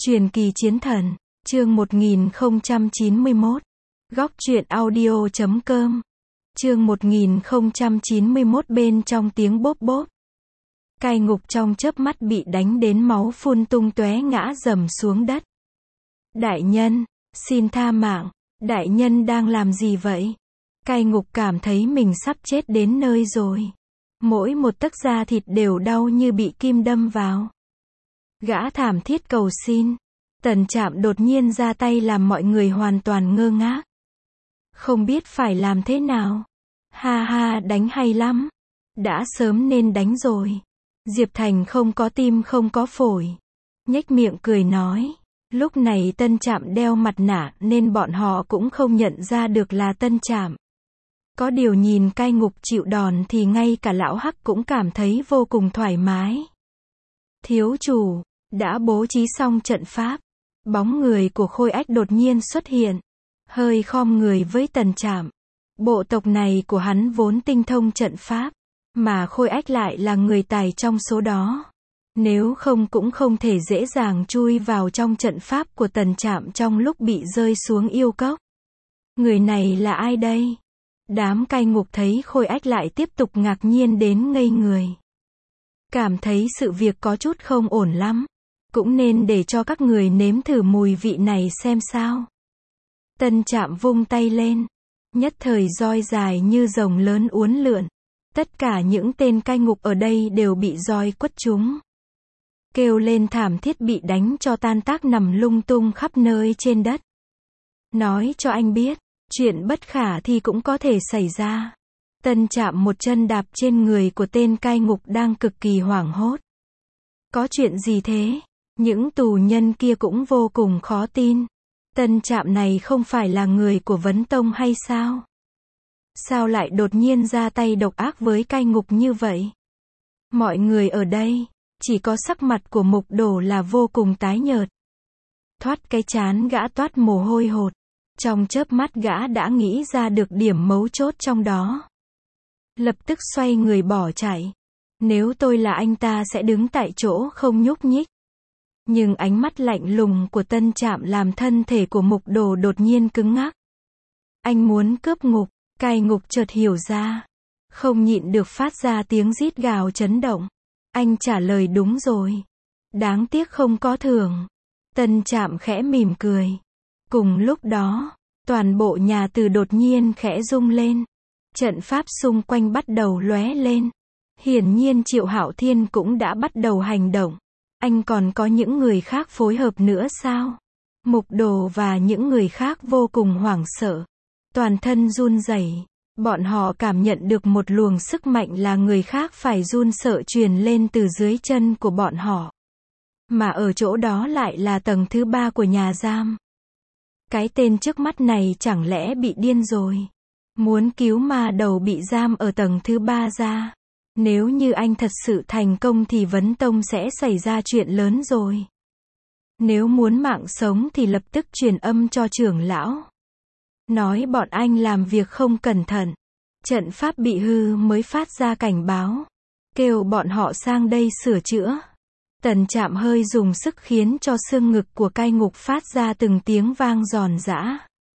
Truyền kỳ chiến thần, chương 1091. Góc truyện audio.com. Chương 1091 bên trong tiếng bốp bốp. Cai ngục trong chớp mắt bị đánh đến máu phun tung tóe ngã rầm xuống đất. Đại nhân, xin tha mạng, đại nhân đang làm gì vậy? Cai ngục cảm thấy mình sắp chết đến nơi rồi. Mỗi một tấc da thịt đều đau như bị kim đâm vào. Gã thảm thiết cầu xin. Tần Trạm đột nhiên ra tay làm mọi người hoàn toàn ngơ ngác. Không biết phải làm thế nào. Ha ha, đánh hay lắm. Đã sớm nên đánh rồi. Diệp Thành không có tim không có phổi. Nhếch miệng cười nói. Lúc này Tân Trạm đeo mặt nạ nên bọn họ cũng không nhận ra được là Tân Trạm. Có điều nhìn cai ngục chịu đòn thì ngay cả lão Hắc cũng cảm thấy vô cùng thoải mái. Thiếu chủ, đã bố trí xong trận pháp. Bóng người của Khôi Ách đột nhiên xuất hiện. Hơi khom người với Tần Trạm. Bộ tộc này của hắn vốn tinh thông trận pháp. Mà Khôi Ách lại là người tài trong số đó. Nếu không cũng không thể dễ dàng chui vào trong trận pháp của Tần Trạm trong lúc bị rơi xuống yêu cốc. Người này là ai đây? Đám cai ngục thấy Khôi Ách lại tiếp tục ngạc nhiên đến ngây người. Cảm thấy sự việc có chút không ổn lắm. Cũng nên để cho các người nếm thử mùi vị này xem sao. Tân Trạm vung tay lên. Nhất thời roi dài như rồng lớn uốn lượn. Tất cả những tên cai ngục ở đây đều bị roi quất trúng. Kêu lên thảm thiết bị đánh cho tan tác nằm lung tung khắp nơi trên đất. Nói cho anh biết, chuyện bất khả thi cũng có thể xảy ra. Tân Trạm một chân đạp trên người của tên cai ngục đang cực kỳ hoảng hốt. Có chuyện gì thế? Những tù nhân kia cũng vô cùng khó tin. Tân Trạm này không phải là người của Vấn Tông hay sao? Sao lại đột nhiên ra tay độc ác với cai ngục như vậy? Mọi người ở đây, chỉ có sắc mặt của Mục Đồ là vô cùng tái nhợt. Thoát cái trán gã toát mồ hôi hột. Trong chớp mắt gã đã nghĩ ra được điểm mấu chốt trong đó. Lập tức xoay người bỏ chạy. Nếu tôi là anh ta sẽ đứng tại chỗ không nhúc nhích. Nhưng ánh mắt lạnh lùng của Tân Trạm làm thân thể của Mục Đồ đột nhiên cứng ngắc. Anh muốn cướp ngục, cai ngục chợt hiểu ra. Không nhịn được phát ra tiếng rít gào chấn động. Anh trả lời đúng rồi. Đáng tiếc không có thưởng. Tân Trạm khẽ mỉm cười. Cùng lúc đó, toàn bộ nhà Từ đột nhiên khẽ rung lên. Trận pháp xung quanh bắt đầu lóe lên. Hiển nhiên Triệu Hạo Thiên cũng đã bắt đầu hành động. Anh còn có những người khác phối hợp nữa sao? Mục Đồ và những người khác vô cùng hoảng sợ. Toàn thân run rẩy. Bọn họ cảm nhận được một luồng sức mạnh là người khác phải run sợ truyền lên từ dưới chân của bọn họ. Mà ở chỗ đó lại là tầng thứ 3 của nhà giam. Cái tên trước mắt này chẳng lẽ bị điên rồi? Muốn cứu ma đầu bị giam ở tầng thứ 3 ra. Nếu như anh thật sự thành công thì Vấn Tông sẽ xảy ra chuyện lớn rồi. Nếu muốn mạng sống thì lập tức truyền âm cho trưởng lão. Nói bọn anh làm việc không cẩn thận. Trận pháp bị hư mới phát ra cảnh báo. Kêu bọn họ sang đây sửa chữa. Tần Trạm hơi dùng sức khiến cho xương ngực của cai ngục phát ra từng tiếng vang giòn giã.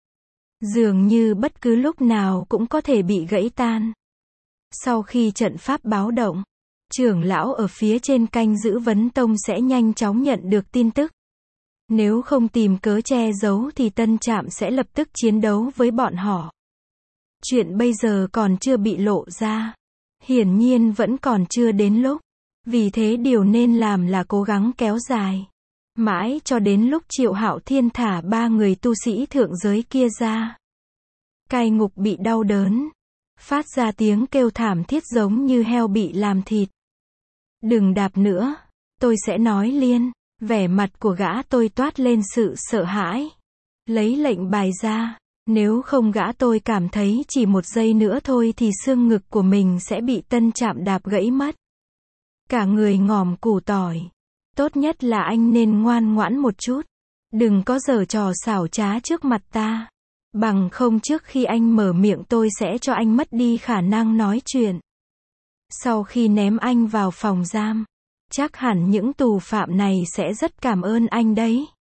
Dường như bất cứ lúc nào cũng có thể bị gãy tan. Sau khi trận pháp báo động, trưởng lão ở phía trên canh giữ Vấn Tông sẽ nhanh chóng nhận được tin tức. Nếu không tìm cớ che giấu thì Tân Trạm sẽ lập tức chiến đấu với bọn họ. Chuyện bây giờ còn chưa bị lộ ra. Hiển nhiên vẫn còn chưa đến lúc. Vì thế điều nên làm là cố gắng kéo dài. Mãi cho đến lúc Triệu Hạo Thiên thả 3 người tu sĩ thượng giới kia ra. Cai ngục bị đau đớn. Phát ra tiếng kêu thảm thiết giống như heo bị làm thịt. Đừng đạp nữa. Tôi sẽ nói liên. Vẻ mặt của gã tôi toát lên sự sợ hãi. Lấy lệnh bài ra. Nếu không gã tôi cảm thấy chỉ một giây nữa thôi thì xương ngực của mình sẽ bị Tân Trạm đạp gãy mất. Cả người ngòm củ tỏi. Tốt nhất là anh nên ngoan ngoãn một chút. Đừng có giở trò xảo trá trước mặt ta. Bằng không trước khi anh mở miệng tôi sẽ cho anh mất đi khả năng nói chuyện. Sau khi ném anh vào phòng giam, chắc hẳn những tù phạm này sẽ rất cảm ơn anh đấy.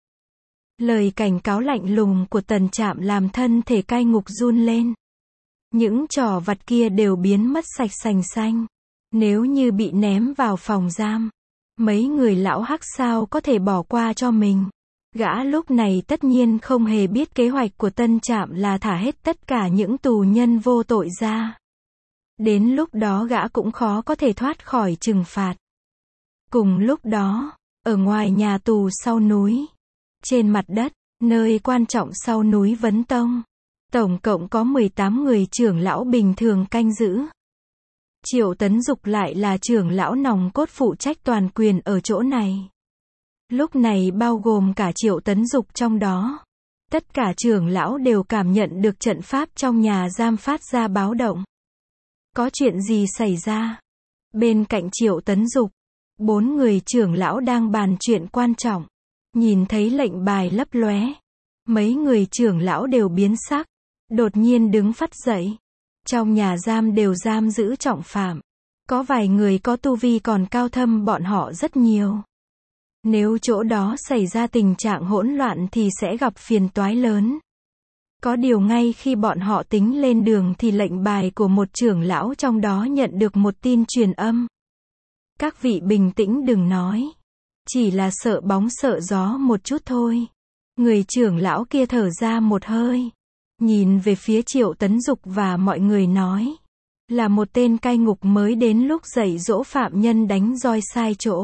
Lời cảnh cáo lạnh lùng của Tần Trạm làm thân thể cai ngục run lên. Những trò vặt kia đều biến mất sạch sành xanh. Nếu như bị ném vào phòng giam, mấy người lão hắc sao có thể bỏ qua cho mình. Gã lúc này tất nhiên không hề biết kế hoạch của Tân Trạm là thả hết tất cả những tù nhân vô tội ra. Đến lúc đó gã cũng khó có thể thoát khỏi trừng phạt. Cùng lúc đó, ở ngoài nhà tù sau núi, trên mặt đất, nơi quan trọng sau núi Vấn Tông, tổng cộng có 18 người trưởng lão bình thường canh giữ. Triệu Tấn Dục lại là trưởng lão nòng cốt phụ trách toàn quyền ở chỗ này. Lúc này bao gồm cả Triệu Tấn Dục trong đó. Tất cả trưởng lão đều cảm nhận được trận pháp trong nhà giam phát ra báo động. Có chuyện gì xảy ra? Bên cạnh Triệu Tấn Dục, 4 người trưởng lão đang bàn chuyện quan trọng. Nhìn thấy lệnh bài lấp lóe, mấy người trưởng lão đều biến sắc, đột nhiên đứng phắt dậy. Trong nhà giam đều giam giữ trọng phạm. Có vài người có tu vi còn cao thâm bọn họ rất nhiều. Nếu chỗ đó xảy ra tình trạng hỗn loạn thì sẽ gặp phiền toái lớn. Có điều ngay khi bọn họ tính lên đường thì lệnh bài của một trưởng lão trong đó nhận được một tin truyền âm. Các vị bình tĩnh đừng nói. Chỉ là sợ bóng sợ gió một chút thôi. Người trưởng lão kia thở ra một hơi. Nhìn về phía Triệu Tấn Dục và mọi người nói. Là một tên cai ngục mới đến lúc dạy dỗ phạm nhân đánh roi sai chỗ.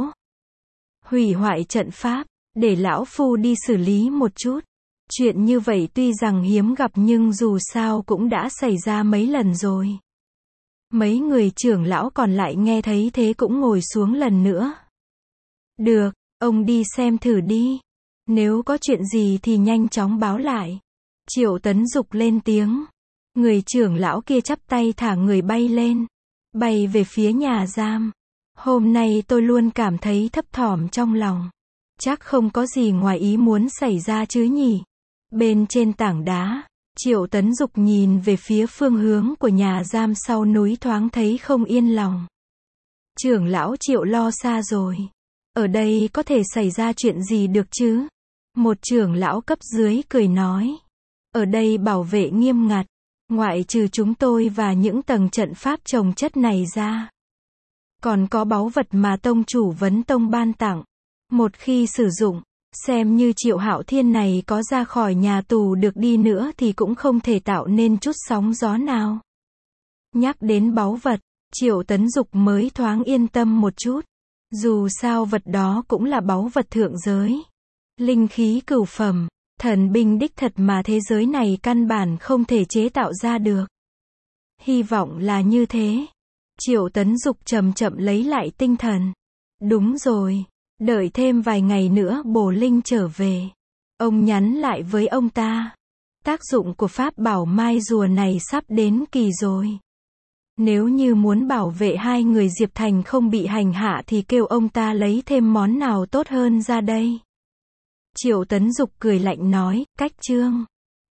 Hủy hoại trận pháp, để lão phu đi xử lý một chút. Chuyện như vậy tuy rằng hiếm gặp nhưng dù sao cũng đã xảy ra mấy lần rồi. Mấy người trưởng lão còn lại nghe thấy thế cũng ngồi xuống lần nữa. Được, ông đi xem thử đi. Nếu có chuyện gì thì nhanh chóng báo lại. Triệu Tấn Dục lên tiếng. Người trưởng lão kia chắp tay thả người bay lên. Bay về phía nhà giam. Hôm nay tôi luôn cảm thấy thấp thỏm trong lòng. Chắc không có gì ngoài ý muốn xảy ra chứ nhỉ. Bên trên tảng đá, Triệu Tấn Dục nhìn về phía phương hướng của nhà giam sau núi thoáng thấy không yên lòng. Trưởng lão Triệu lo xa rồi. Ở đây có thể xảy ra chuyện gì được chứ? Một trưởng lão cấp dưới cười nói. Ở đây bảo vệ nghiêm ngặt. Ngoại trừ chúng tôi và những tầng trận pháp chồng chất này ra. Còn có báu vật mà tông chủ Vấn Tông ban tặng. Một khi sử dụng, xem như Triệu Hạo Thiên này có ra khỏi nhà tù được đi nữa thì cũng không thể tạo nên chút sóng gió nào. Nhắc đến báu vật, Triệu Tấn Dục mới thoáng yên tâm một chút. Dù sao vật đó cũng là báu vật thượng giới. Linh khí cửu phẩm, thần binh đích thật mà thế giới này căn bản không thể chế tạo ra được. Hy vọng là như thế. Triệu Tấn Dục chậm chậm lấy lại tinh thần. Đúng rồi, đợi thêm vài ngày nữa Bồ Linh trở về. Ông nhắn lại với ông ta. Tác dụng của pháp bảo mai rùa này sắp đến kỳ rồi. Nếu như muốn bảo vệ hai người Diệp Thành không bị hành hạ thì kêu ông ta lấy thêm món nào tốt hơn ra đây. Triệu Tấn Dục cười lạnh nói, cách chương.